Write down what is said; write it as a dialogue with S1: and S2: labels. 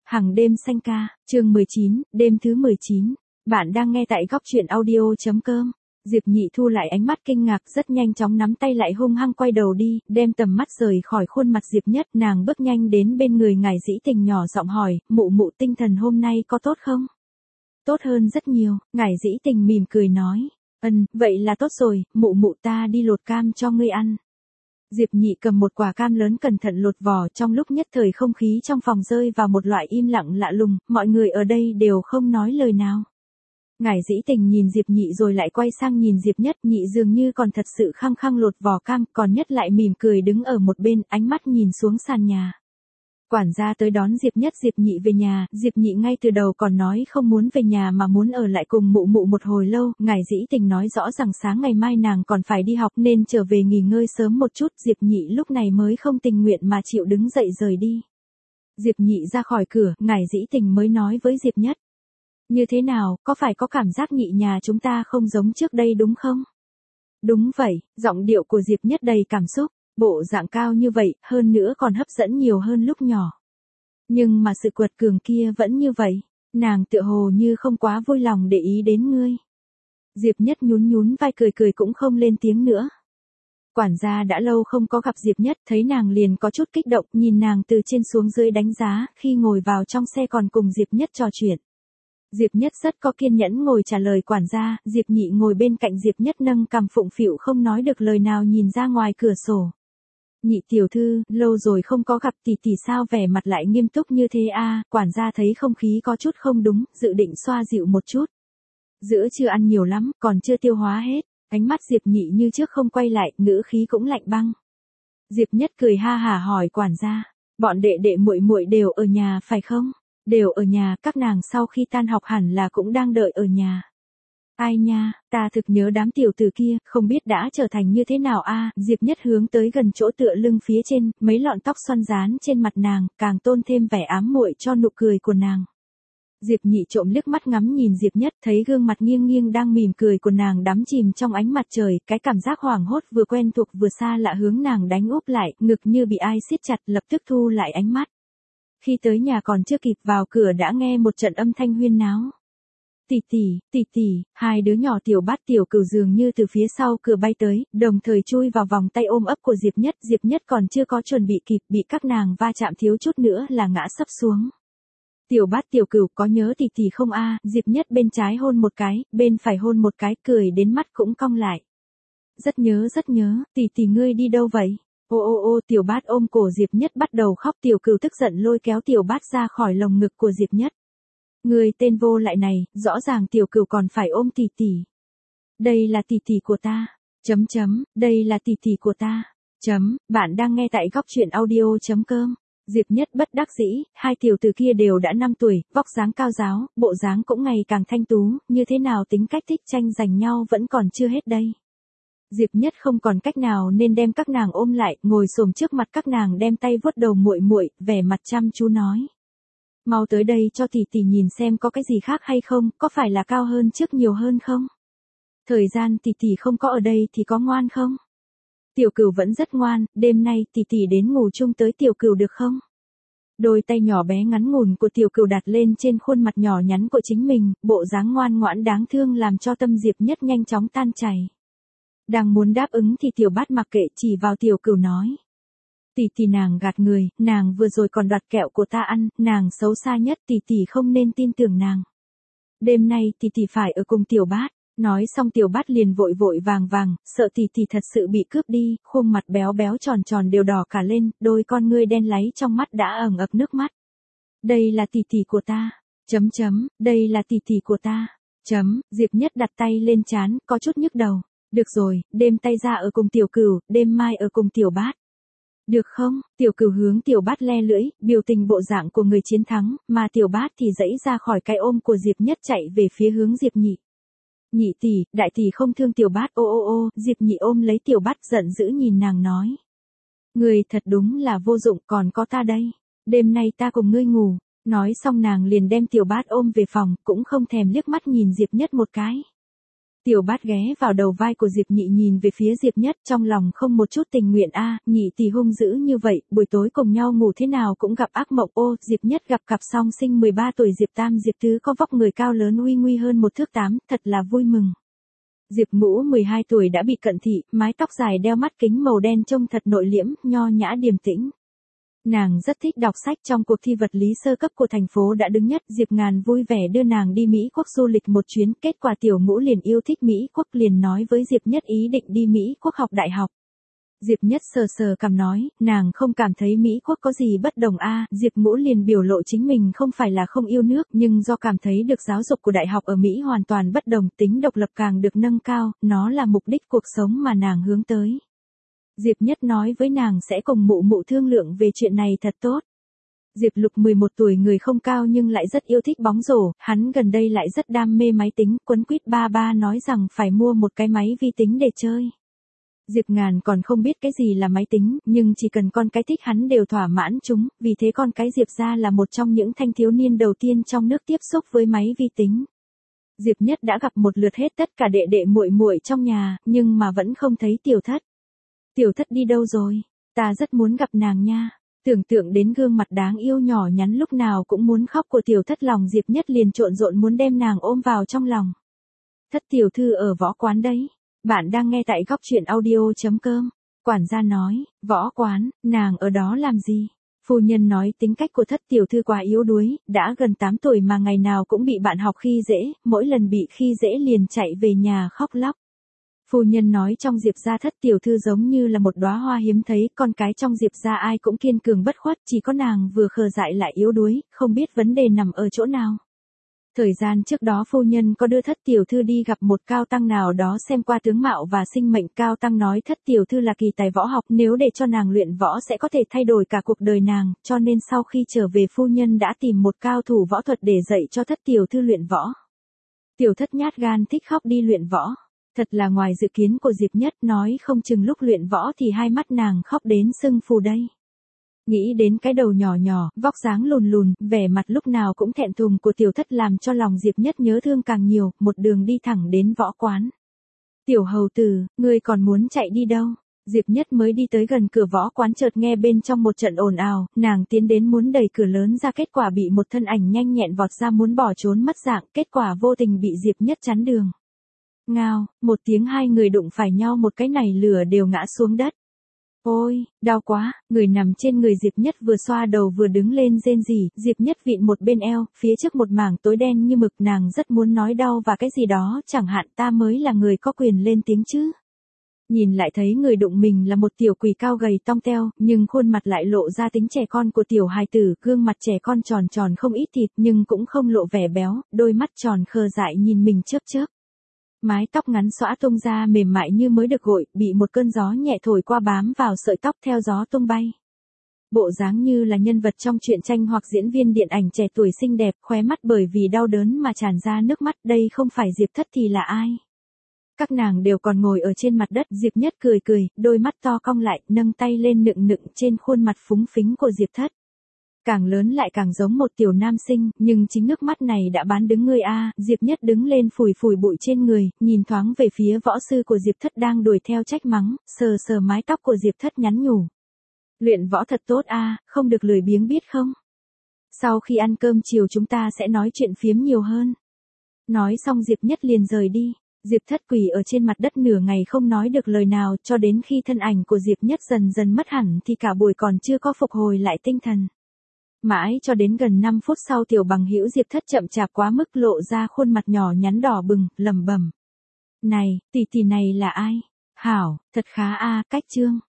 S1: Hàng đêm xanh ca, chương 19, đêm thứ 19. Bạn đang nghe tại góc truyện audio.com. Diệp Nhị thu lại ánh mắt kinh ngạc, rất nhanh chóng nắm tay lại hung hăng quay đầu đi, đem tầm mắt rời khỏi khuôn mặt Diệp Nhất. Nàng bước nhanh đến bên người Ngải Dĩ Tình nhỏ giọng hỏi, mụ mụ tinh thần hôm nay có tốt không? Tốt hơn rất nhiều, Ngải Dĩ Tình mỉm cười nói. Vậy là tốt rồi, mụ mụ ta đi lột cam cho ngươi ăn. Diệp Nhị cầm một quả cam lớn cẩn thận lột vỏ, trong lúc nhất thời không khí trong phòng rơi vào một loại im lặng lạ lùng, mọi người ở đây đều không nói lời nào. Ngải Dĩ Tình nhìn Diệp Nhị rồi lại quay sang nhìn Diệp Nhất, Nhị dường như còn thật sự khăng khăng lột vỏ cam, còn Nhất lại mỉm cười đứng ở một bên, ánh mắt nhìn xuống sàn nhà. Quản gia tới đón Diệp Nhất Diệp Nhị về nhà, Diệp Nhị ngay từ đầu còn nói không muốn về nhà mà muốn ở lại cùng mụ mụ một hồi lâu, Ngải Dĩ Tình nói rõ rằng sáng ngày mai nàng còn phải đi học nên trở về nghỉ ngơi sớm một chút, Diệp Nhị lúc này mới không tình nguyện mà chịu đứng dậy rời đi. Diệp Nhị ra khỏi cửa, Ngải Dĩ Tình mới nói với Diệp Nhất. Như thế nào, có phải có cảm giác Nhị nhà chúng ta không giống trước đây đúng không? Đúng vậy, giọng điệu của Diệp Nhất đầy cảm xúc. Bộ dạng cao như vậy, hơn nữa còn hấp dẫn nhiều hơn lúc nhỏ. Nhưng mà sự quật cường kia vẫn như vậy, nàng tựa hồ như không quá vui lòng để ý đến ngươi. Diệp Nhất nhún nhún vai cười cười cũng không lên tiếng nữa. Quản gia đã lâu không có gặp Diệp Nhất, thấy nàng liền có chút kích động, nhìn nàng từ trên xuống dưới đánh giá, khi ngồi vào trong xe còn cùng Diệp Nhất trò chuyện. Diệp Nhất rất có kiên nhẫn ngồi trả lời quản gia, Diệp Nhị ngồi bên cạnh Diệp Nhất nâng cằm phụng phịu không nói được lời nào nhìn ra ngoài cửa sổ. Nhị tiểu thư, lâu rồi không có gặp tỷ sao vẻ mặt lại nghiêm túc như thế a? Quản gia thấy không khí có chút không đúng, dự định xoa dịu một chút. Giữa chưa ăn nhiều lắm, còn chưa tiêu hóa hết, ánh mắt Diệp Nhị như trước không quay lại, ngữ khí cũng lạnh băng. Diệp Nhất cười ha hả hỏi quản gia, bọn đệ đệ muội muội đều ở nhà phải không? Đều ở nhà, các nàng sau khi tan học hẳn là cũng đang đợi ở nhà. Ai nha, ta thực nhớ đám tiểu tử kia, không biết đã trở thành như thế nào a? Diệp Nhất hướng tới gần chỗ tựa lưng phía trên, mấy lọn tóc xoăn dán trên mặt nàng, càng tôn thêm vẻ ám muội cho nụ cười của nàng. Diệp Nhị trộm liếc mắt ngắm nhìn Diệp Nhất, thấy gương mặt nghiêng nghiêng đang mỉm cười của nàng đắm chìm trong ánh mặt trời, cái cảm giác hoảng hốt vừa quen thuộc vừa xa lạ hướng nàng đánh úp lại, ngực như bị ai siết chặt, lập tức thu lại ánh mắt. Khi tới nhà còn chưa kịp vào cửa đã nghe một trận âm thanh huyên náo. Tỷ, hai đứa nhỏ Tiểu Bát Tiểu Cửu dường như từ phía sau cửa bay tới, đồng thời chui vào vòng tay ôm ấp của Diệp Nhất còn chưa có chuẩn bị kịp, bị các nàng va chạm thiếu chút nữa là ngã sấp xuống. Tiểu Bát Tiểu Cửu có nhớ tỷ không a? Diệp Nhất bên trái hôn một cái, bên phải hôn một cái, cười đến mắt cũng cong lại. Rất nhớ, tỷ ngươi đi đâu vậy? Ô, Tiểu Bát ôm cổ Diệp Nhất bắt đầu khóc, Tiểu Cửu tức giận lôi kéo Tiểu Bát ra khỏi lồng ngực của Diệp Nhất. Người tên vô lại này, rõ ràng Tiểu Cửu còn phải ôm tỷ. Đây là tỷ của ta. Đây là tỷ của ta. Bạn đang nghe tại góc truyện audio.com. Diệp Nhất bất đắc dĩ, hai tiểu tử kia đều đã 5 tuổi, vóc dáng cao ráo, bộ dáng cũng ngày càng thanh tú, như thế nào tính cách thích tranh giành nhau vẫn còn chưa hết đây. Diệp Nhất không còn cách nào nên đem các nàng ôm lại, ngồi xổm trước mặt các nàng đem tay vuốt đầu muội, vẻ mặt chăm chú nói. Mau tới đây cho tỷ nhìn xem có cái gì khác hay không, có phải là cao hơn trước nhiều hơn không? Thời gian tỷ không có ở đây thì có ngoan không? Tiểu Cửu vẫn rất ngoan, đêm nay tỷ đến ngủ chung tới Tiểu Cửu được không? Đôi tay nhỏ bé ngắn ngủn của Tiểu Cửu đặt lên trên khuôn mặt nhỏ nhắn của chính mình, bộ dáng ngoan ngoãn đáng thương làm cho tâm Diệp Nhất nhanh chóng tan chảy. Đang muốn đáp ứng thì Tiểu Bát mặc kệ chỉ vào Tiểu Cửu nói. Tỷ nàng gạt người, nàng vừa rồi còn đoạt kẹo của ta ăn, nàng xấu xa nhất, tỷ không nên tin tưởng nàng. Đêm nay tỷ phải ở cùng Tiểu Bát. Nói xong Tiểu Bát liền vội vàng, sợ tỷ thật sự bị cướp đi, khuôn mặt béo tròn đều đỏ cả lên, đôi con ngươi đen láy trong mắt đã ẩn ập nước mắt. Đây là tỷ của ta. Đây là tỷ của ta. Diệp Nhất đặt tay lên trán, có chút nhức đầu. Được rồi, đêm tay ra ở cùng Tiểu Cửu, đêm mai ở cùng Tiểu Bát. Được không? Tiểu Cửu hướng Tiểu Bát le lưỡi, biểu tình bộ dạng của người chiến thắng, mà Tiểu Bát thì giãy ra khỏi cái ôm của Diệp Nhất chạy về phía hướng Diệp Nhị. Nhị tỷ, đại tỷ không thương Tiểu Bát, ô, Diệp Nhị ôm lấy Tiểu Bát giận dữ nhìn nàng nói. Người thật đúng là vô dụng, còn có ta đây. Đêm nay ta cùng ngươi ngủ. Nói xong nàng liền đem Tiểu Bát ôm về phòng, cũng không thèm liếc mắt nhìn Diệp Nhất một cái. Tiểu Bát ghé vào đầu vai của Diệp Nhị nhìn về phía Diệp Nhất trong lòng không một chút tình nguyện Nhị tỷ hung dữ như vậy, buổi tối cùng nhau ngủ thế nào cũng gặp ác mộng Diệp Nhất gặp cặp song sinh 13 tuổi Diệp Tam Diệp Tứ có vóc người cao lớn uy nguy hơn 1 thước 8, thật là vui mừng. Diệp Ngũ 12 tuổi đã bị cận thị, mái tóc dài đeo mắt kính màu đen trông thật nội liễm, nho nhã điềm tĩnh. Nàng rất thích đọc sách, trong cuộc thi vật lý sơ cấp của thành phố đã đứng nhất. Diệp Ngàn vui vẻ đưa nàng đi Mỹ Quốc du lịch một chuyến, kết quả Tiểu Ngũ liền yêu thích Mỹ Quốc, liền nói với Diệp Nhất ý định đi Mỹ Quốc học đại học. Diệp Nhất sờ sờ cằm nói, nàng không cảm thấy Mỹ Quốc có gì bất đồng Diệp Ngũ liền biểu lộ chính mình không phải là không yêu nước, nhưng do cảm thấy được giáo dục của đại học ở Mỹ hoàn toàn bất đồng, tính độc lập càng được nâng cao, nó là mục đích cuộc sống mà nàng hướng tới. Diệp Nhất nói với nàng sẽ cùng mụ mụ thương lượng về chuyện này thật tốt. Diệp Lục 11 tuổi, người không cao nhưng lại rất yêu thích bóng rổ, hắn gần đây lại rất đam mê máy tính, quấn quýt ba nói rằng phải mua một cái máy vi tính để chơi. Diệp Ngàn còn không biết cái gì là máy tính, nhưng chỉ cần con cái thích hắn đều thỏa mãn chúng, vì thế con cái Diệp gia là một trong những thanh thiếu niên đầu tiên trong nước tiếp xúc với máy vi tính. Diệp Nhất đã gặp một lượt hết tất cả đệ đệ muội muội trong nhà, nhưng mà vẫn không thấy Tiểu Thất. Tiểu Thất đi đâu rồi? Ta rất muốn gặp nàng nha. Tưởng tượng đến gương mặt đáng yêu nhỏ nhắn lúc nào cũng muốn khóc của Tiểu Thất, lòng Diệp Nhất liền trộn rộn muốn đem nàng ôm vào trong lòng. Thất tiểu thư ở võ quán đấy. Bạn đang nghe tại góc truyện audio.com. Quản gia nói, võ quán, nàng ở đó làm gì? Phu nhân nói tính cách của Thất tiểu thư quá yếu đuối, đã gần 8 tuổi mà ngày nào cũng bị bạn học khi dễ, mỗi lần bị khi dễ liền chạy về nhà khóc lóc. Phu nhân nói trong Diệp gia Thất tiểu thư giống như là một đóa hoa hiếm thấy, con cái trong Diệp gia ai cũng kiên cường bất khuất, chỉ có nàng vừa khờ dại lại yếu đuối, không biết vấn đề nằm ở chỗ nào. Thời gian trước đó phu nhân có đưa Thất tiểu thư đi gặp một cao tăng nào đó xem qua tướng mạo và sinh mệnh, cao tăng nói Thất tiểu thư là kỳ tài võ học, nếu để cho nàng luyện võ sẽ có thể thay đổi cả cuộc đời nàng, cho nên sau khi trở về phu nhân đã tìm một cao thủ võ thuật để dạy cho Thất tiểu thư luyện võ. Tiểu Thất nhát gan thích khóc đi luyện võ. Thật là ngoài dự kiến của Diệp Nhất, nói không chừng lúc luyện võ thì hai mắt nàng khóc đến sưng phù đây. Nghĩ đến cái đầu nhỏ nhỏ, vóc dáng lùn lùn, vẻ mặt lúc nào cũng thẹn thùng của Tiểu Thất làm cho lòng Diệp Nhất nhớ thương càng nhiều, một đường đi thẳng đến võ quán. Tiểu hầu tử, ngươi còn muốn chạy đi đâu? Diệp Nhất mới đi tới gần cửa võ quán chợt nghe bên trong một trận ồn ào, nàng tiến đến muốn đẩy cửa lớn ra, kết quả bị một thân ảnh nhanh nhẹn vọt ra muốn bỏ trốn mất dạng, kết quả vô tình bị Diệp Nhất chắn đường. Ngao, một tiếng, hai người đụng phải nhau, một cái nảy lửa đều ngã xuống đất. Ôi, đau quá, người nằm trên người Diệp Nhất vừa xoa đầu vừa đứng lên rên rỉ, Diệp Nhất vịn một bên eo, phía trước một mảng tối đen như mực, nàng rất muốn nói đau và cái gì đó, chẳng hạn ta mới là người có quyền lên tiếng chứ. Nhìn lại thấy người đụng mình là một tiểu quỷ cao gầy tong teo, nhưng khuôn mặt lại lộ ra tính trẻ con của tiểu hài tử, gương mặt trẻ con tròn tròn không ít thịt nhưng cũng không lộ vẻ béo, đôi mắt tròn khờ dại nhìn mình chớp chớp. Mái tóc ngắn xõa tung ra mềm mại như mới được gội, bị một cơn gió nhẹ thổi qua bám vào sợi tóc theo gió tung bay. Bộ dáng như là nhân vật trong truyện tranh hoặc diễn viên điện ảnh trẻ tuổi xinh đẹp, khóe mắt bởi vì đau đớn mà tràn ra nước mắt, đây không phải Diệp Thất thì là ai? Các nàng đều còn ngồi ở trên mặt đất, Diệp Nhất cười cười, đôi mắt to cong lại, nâng tay lên nựng nựng trên khuôn mặt phúng phính của Diệp Thất. Càng lớn lại càng giống một tiểu nam sinh, nhưng chính nước mắt này đã bán đứng người Diệp Nhất đứng lên phủi phủi bụi trên người, nhìn thoáng về phía võ sư của Diệp Thất đang đuổi theo trách mắng, sờ sờ mái tóc của Diệp Thất nhắn nhủ. Luyện võ thật tốt không được lười biếng biết không? Sau khi ăn cơm chiều chúng ta sẽ nói chuyện phiếm nhiều hơn. Nói xong Diệp Nhất liền rời đi. Diệp Thất quỳ ở trên mặt đất nửa ngày không nói được lời nào, cho đến khi thân ảnh của Diệp Nhất dần dần mất hẳn thì cả buổi còn chưa có phục hồi lại tinh thần. Mãi cho đến gần 5 phút sau tiểu bằng hữu Diệp Thất chậm chạp quá mức lộ ra khuôn mặt nhỏ nhắn đỏ bừng, lẩm bẩm. Này, tỷ tỷ này là ai? Hảo, thật khá cách chương.